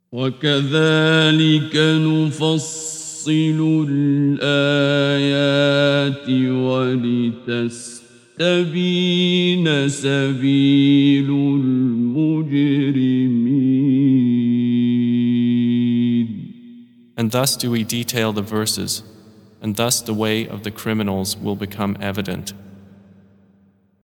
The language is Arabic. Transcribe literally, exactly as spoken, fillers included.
وكذلك نفصل الآيات ولتستبين سبيل المجرمين. And thus do we detail the verses, and thus the way of the criminals will become evident.